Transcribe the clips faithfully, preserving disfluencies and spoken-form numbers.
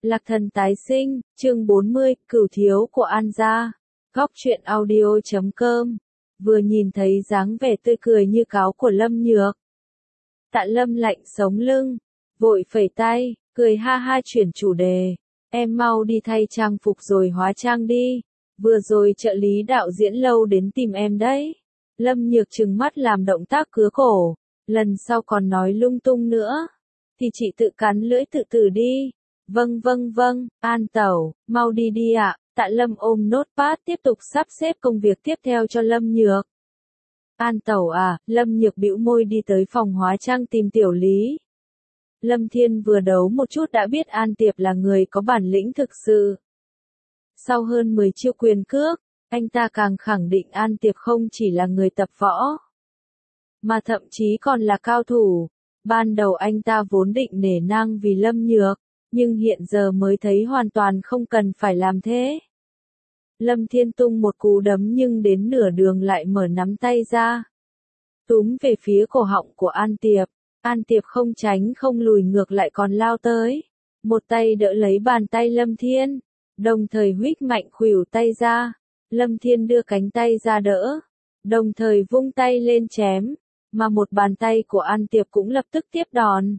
Lạc Thần tái sinh, chương bốn mươi, Cửu thiếu của An gia. Góc truyện audio chấm com. Vừa nhìn thấy dáng vẻ tươi cười như cáo của Lâm Nhược, Tạ Lâm lạnh sống lưng, vội phẩy tay, cười ha ha chuyển chủ đề. Em mau đi thay trang phục rồi hóa trang đi. Vừa rồi trợ lý đạo diễn lâu đến tìm em đấy. Lâm Nhược trừng mắt làm động tác cứa cổ. Lần sau còn nói lung tung nữa, thì chị tự cắn lưỡi tự tử đi. Vâng vâng vâng, An tẩu, mau đi đi ạ. Tạ Lâm ôm notepad tiếp tục sắp xếp công việc tiếp theo cho Lâm Nhược. An tẩu à, Lâm Nhược bĩu môi đi tới phòng hóa trang tìm Tiểu Lý. Lâm Thiên vừa đấu một chút đã biết An Tiệp là người có bản lĩnh thực sự. Sau hơn mười chiêu quyền cước, anh ta càng khẳng định An Tiệp không chỉ là người tập võ, mà thậm chí còn là cao thủ. Ban đầu anh ta vốn định nể nang vì Lâm Nhược, nhưng hiện giờ mới thấy hoàn toàn không cần phải làm thế. Lâm Thiên tung một cú đấm nhưng đến nửa đường lại mở nắm tay ra, túm về phía cổ họng của An Tiệp. An Tiệp không tránh không lùi ngược lại còn lao tới, một tay đỡ lấy bàn tay Lâm Thiên, đồng thời huých mạnh khuỷu tay ra. Lâm Thiên đưa cánh tay ra đỡ, đồng thời vung tay lên chém, mà một bàn tay của An Tiệp cũng lập tức tiếp đòn.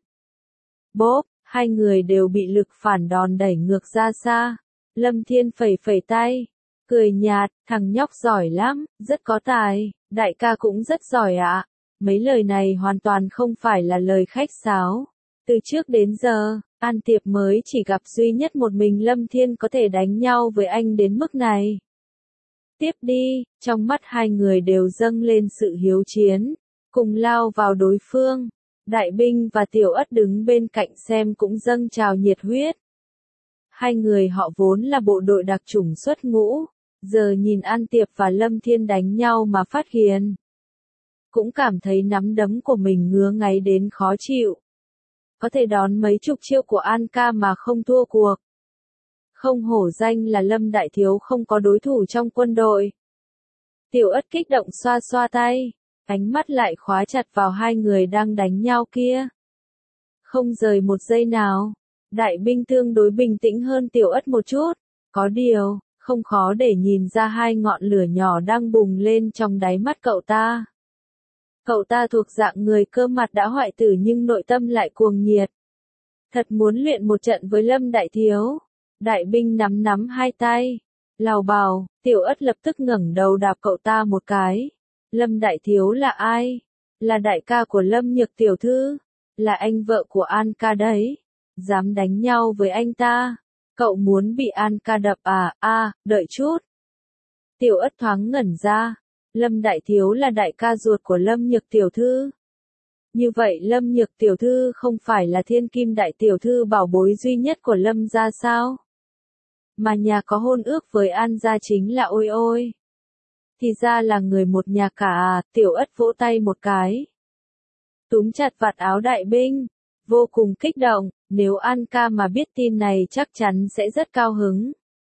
Bốp, hai người đều bị lực phản đòn đẩy ngược ra xa. Lâm Thiên phẩy phẩy tay, cười nhạt, thằng nhóc giỏi lắm, rất có tài, đại ca cũng rất giỏi ạ. Mấy lời này hoàn toàn không phải là lời khách sáo. Từ trước đến giờ, An Tiệp mới chỉ gặp duy nhất một mình Lâm Thiên có thể đánh nhau với anh đến mức này. Tiếp đi, trong mắt hai người đều dâng lên sự hiếu chiến, cùng lao vào đối phương. Đại Binh và Tiểu Ất đứng bên cạnh xem cũng dâng trào nhiệt huyết. Hai người họ vốn là bộ đội đặc chủng xuất ngũ, giờ nhìn An Tiệp và Lâm Thiên đánh nhau mà phát hiền, cũng cảm thấy nắm đấm của mình ngứa ngáy đến khó chịu. Có thể đón mấy chục chiêu của An ca mà không thua cuộc. Không hổ danh là Lâm đại thiếu không có đối thủ trong quân đội. Tiểu Ất kích động xoa xoa tay, ánh mắt lại khóa chặt vào hai người đang đánh nhau kia, không rời một giây nào. Đại Binh tương đối bình tĩnh hơn Tiểu Ất một chút, có điều, không khó để nhìn ra hai ngọn lửa nhỏ đang bùng lên trong đáy mắt cậu ta. Cậu ta thuộc dạng người cơ mặt đã hoại tử nhưng nội tâm lại cuồng nhiệt. Thật muốn luyện một trận với Lâm đại thiếu. Đại Binh nắm nắm hai tay, lào bào. Tiểu Ất lập tức ngẩng đầu đạp cậu ta một cái. Lâm đại thiếu là ai? Là đại ca của Lâm Nhược tiểu thư, là anh vợ của An ca đấy. Dám đánh nhau với anh ta, cậu muốn bị An ca đập à? A, à, đợi chút. Tiểu Ất thoáng ngẩn ra. Lâm đại thiếu là đại ca ruột của Lâm Nhược tiểu thư. Như vậy Lâm Nhược tiểu thư không phải là thiên kim đại tiểu thư bảo bối duy nhất của Lâm gia sao? Mà nhà có hôn ước với An gia chính là Ôi Ôi. Thì ra là người một nhà cả à? Tiểu Ất vỗ tay một cái, túm chặt vạt áo Đại Binh, vô cùng kích động. Nếu An ca mà biết tin này chắc chắn sẽ rất cao hứng.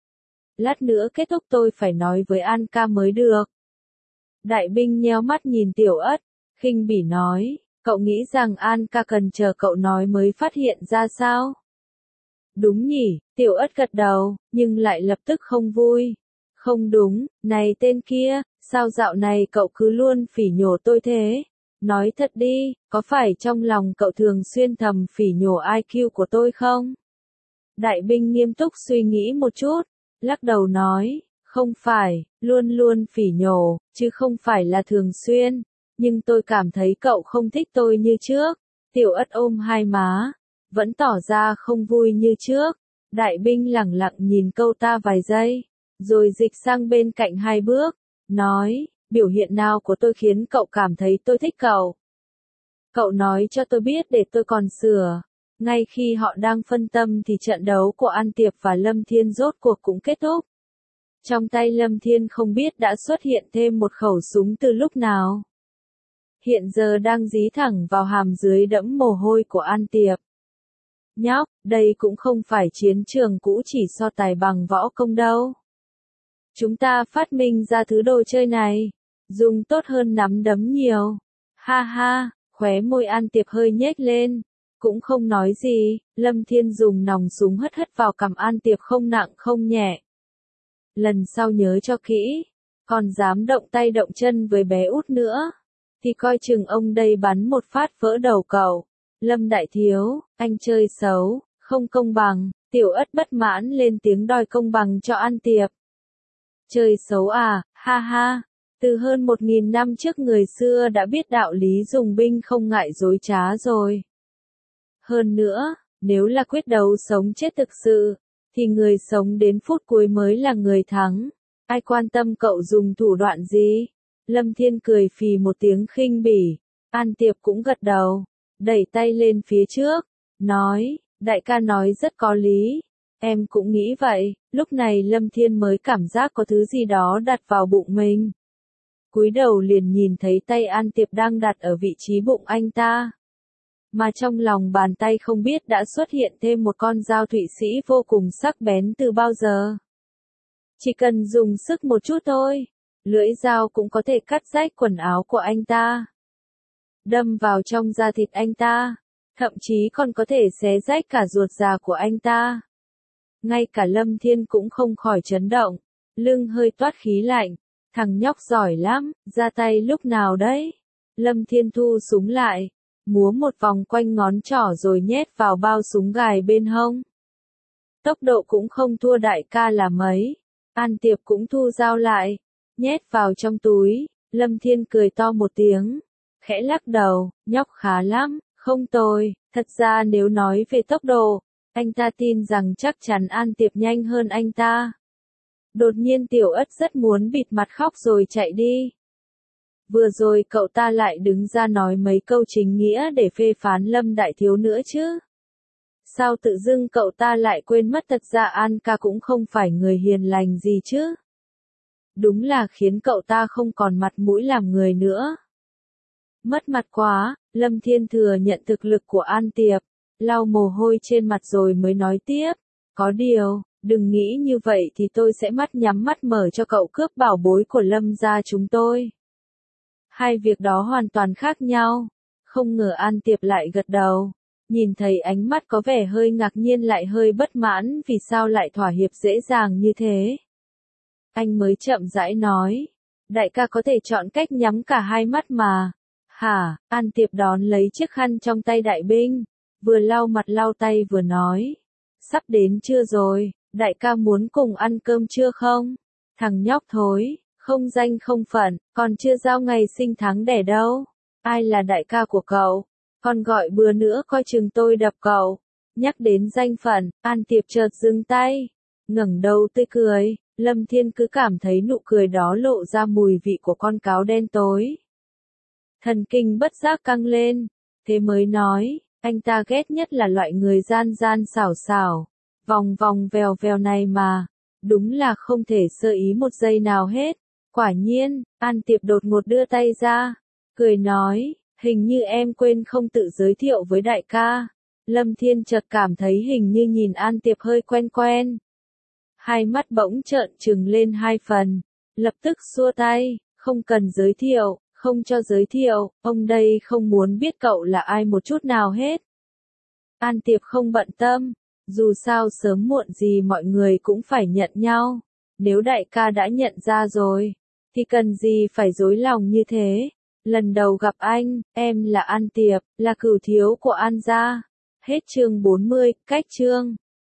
Lát nữa kết thúc tôi phải nói với An ca mới được. Đại Binh nheo mắt nhìn Tiểu Ất, khinh bỉ nói, cậu nghĩ rằng An ca cần chờ cậu nói mới phát hiện ra sao? Đúng nhỉ, Tiểu Ất gật đầu, nhưng lại lập tức không vui. Không đúng, này tên kia, sao dạo này cậu cứ luôn phỉ nhổ tôi thế? Nói thật đi, có phải trong lòng cậu thường xuyên thầm phỉ nhổ i kiu của tôi không? Đại Binh nghiêm túc suy nghĩ một chút, lắc đầu nói, không phải, luôn luôn phỉ nhổ, chứ không phải là thường xuyên. Nhưng tôi cảm thấy cậu không thích tôi như trước. Tiểu Ất ôm hai má, vẫn tỏ ra không vui như trước. Đại Binh lẳng lặng nhìn câu ta vài giây, rồi dịch sang bên cạnh hai bước, nói, biểu hiện nào của tôi khiến cậu cảm thấy tôi thích cậu? Cậu nói cho tôi biết để tôi còn sửa. Ngay khi họ đang phân tâm thì trận đấu của An Tiệp và Lâm Thiên rốt cuộc cũng kết thúc. Trong tay Lâm Thiên không biết đã xuất hiện thêm một khẩu súng từ lúc nào. Hiện giờ đang dí thẳng vào hàm dưới đẫm mồ hôi của An Tiệp. Nhóc, đây cũng không phải chiến trường cũ chỉ so tài bằng võ công đâu. Chúng ta phát minh ra thứ đồ chơi này, dùng tốt hơn nắm đấm nhiều. Ha ha, khóe môi An Tiệp hơi nhếch lên, cũng không nói gì, Lâm Thiên dùng nòng súng hất hất vào cằm An Tiệp không nặng không nhẹ. Lần sau nhớ cho kỹ, còn dám động tay động chân với bé út nữa, thì coi chừng ông đây bắn một phát vỡ đầu cậu. Lâm đại thiếu, anh chơi xấu, không công bằng, Tiểu Ất bất mãn lên tiếng đòi công bằng cho An Tiệp. Chơi xấu à, ha ha, từ hơn một nghìn năm trước người xưa đã biết đạo lý dùng binh không ngại dối trá rồi. Hơn nữa, nếu là quyết đấu sống chết thực sự, thì người sống đến phút cuối mới là người thắng. Ai quan tâm cậu dùng thủ đoạn gì? Lâm Thiên cười phì một tiếng khinh bỉ. An Tiệp cũng gật đầu, đẩy tay lên phía trước, nói, đại ca nói rất có lý. Em cũng nghĩ vậy. Lúc này Lâm Thiên mới cảm giác có thứ gì đó đặt vào bụng mình. Cúi đầu liền nhìn thấy tay An Tiệp đang đặt ở vị trí bụng anh ta. Mà trong lòng bàn tay không biết đã xuất hiện thêm một con dao Thụy Sĩ vô cùng sắc bén từ bao giờ. Chỉ cần dùng sức một chút thôi, lưỡi dao cũng có thể cắt rách quần áo của anh ta, đâm vào trong da thịt anh ta, thậm chí còn có thể xé rách cả ruột già của anh ta. Ngay cả Lâm Thiên cũng không khỏi chấn động, lưng hơi toát khí lạnh, thằng nhóc giỏi lắm, ra tay lúc nào đấy? Lâm Thiên thu súng lại, múa một vòng quanh ngón trỏ rồi nhét vào bao súng gài bên hông. Tốc độ cũng không thua đại ca là mấy. An Tiệp cũng thu dao lại, nhét vào trong túi. Lâm Thiên cười to một tiếng, khẽ lắc đầu, nhóc khá lắm, không tồi. Thật ra nếu nói về tốc độ, anh ta tin rằng chắc chắn An Tiệp nhanh hơn anh ta. Đột nhiên Tiểu Ất rất muốn bịt mặt khóc rồi chạy đi. Vừa rồi cậu ta lại đứng ra nói mấy câu chính nghĩa để phê phán Lâm đại thiếu nữa chứ. Sao tự dưng cậu ta lại quên mất thật ra An ca cũng không phải người hiền lành gì chứ. Đúng là khiến cậu ta không còn mặt mũi làm người nữa. Mất mặt quá, Lâm Thiên thừa nhận thực lực của An Tiệp, lau mồ hôi trên mặt rồi mới nói tiếp. Có điều, đừng nghĩ như vậy thì tôi sẽ mắt nhắm mắt mở cho cậu cướp bảo bối của Lâm gia chúng tôi. Hai việc đó hoàn toàn khác nhau. Không ngờ An Tiệp lại gật đầu. Nhìn thấy ánh mắt có vẻ hơi ngạc nhiên lại hơi bất mãn vì sao lại thỏa hiệp dễ dàng như thế. Anh mới chậm rãi nói. Đại ca có thể chọn cách nhắm cả hai mắt mà. Hả? An Tiệp đón lấy chiếc khăn trong tay đại binh, vừa lau mặt lau tay vừa nói. Sắp đến trưa rồi, đại ca muốn cùng ăn cơm trưa không? Thằng nhóc thối, không danh không phận, còn chưa giao ngày sinh tháng đẻ đâu. Ai là đại ca của cậu? Còn gọi bừa nữa coi chừng tôi đập cậu. Nhắc đến danh phận, An Tiệp chợt dừng tay, ngẩng đầu tươi cười. Lâm Thiên cứ cảm thấy nụ cười đó lộ ra mùi vị của con cáo đen tối. Thần kinh bất giác căng lên, thế mới nói, anh ta ghét nhất là loại người gian gian xảo xảo, vòng vòng vèo vèo này mà, đúng là không thể sơ ý một giây nào hết. Quả nhiên, An Tiệp đột ngột đưa tay ra, cười nói, hình như em quên không tự giới thiệu với đại ca. Lâm Thiên chợt cảm thấy hình như nhìn An Tiệp hơi quen quen. Hai mắt bỗng trợn trừng lên hai phần, lập tức xua tay, không cần giới thiệu, không cho giới thiệu, ông đây không muốn biết cậu là ai một chút nào hết. An Tiệp không bận tâm, dù sao sớm muộn gì mọi người cũng phải nhận nhau, nếu đại ca đã nhận ra rồi, thì cần gì phải dối lòng như thế. Lần đầu gặp anh, em là An Tiệp, là cửu thiếu của An gia. Hết chương bốn mươi, cách chương.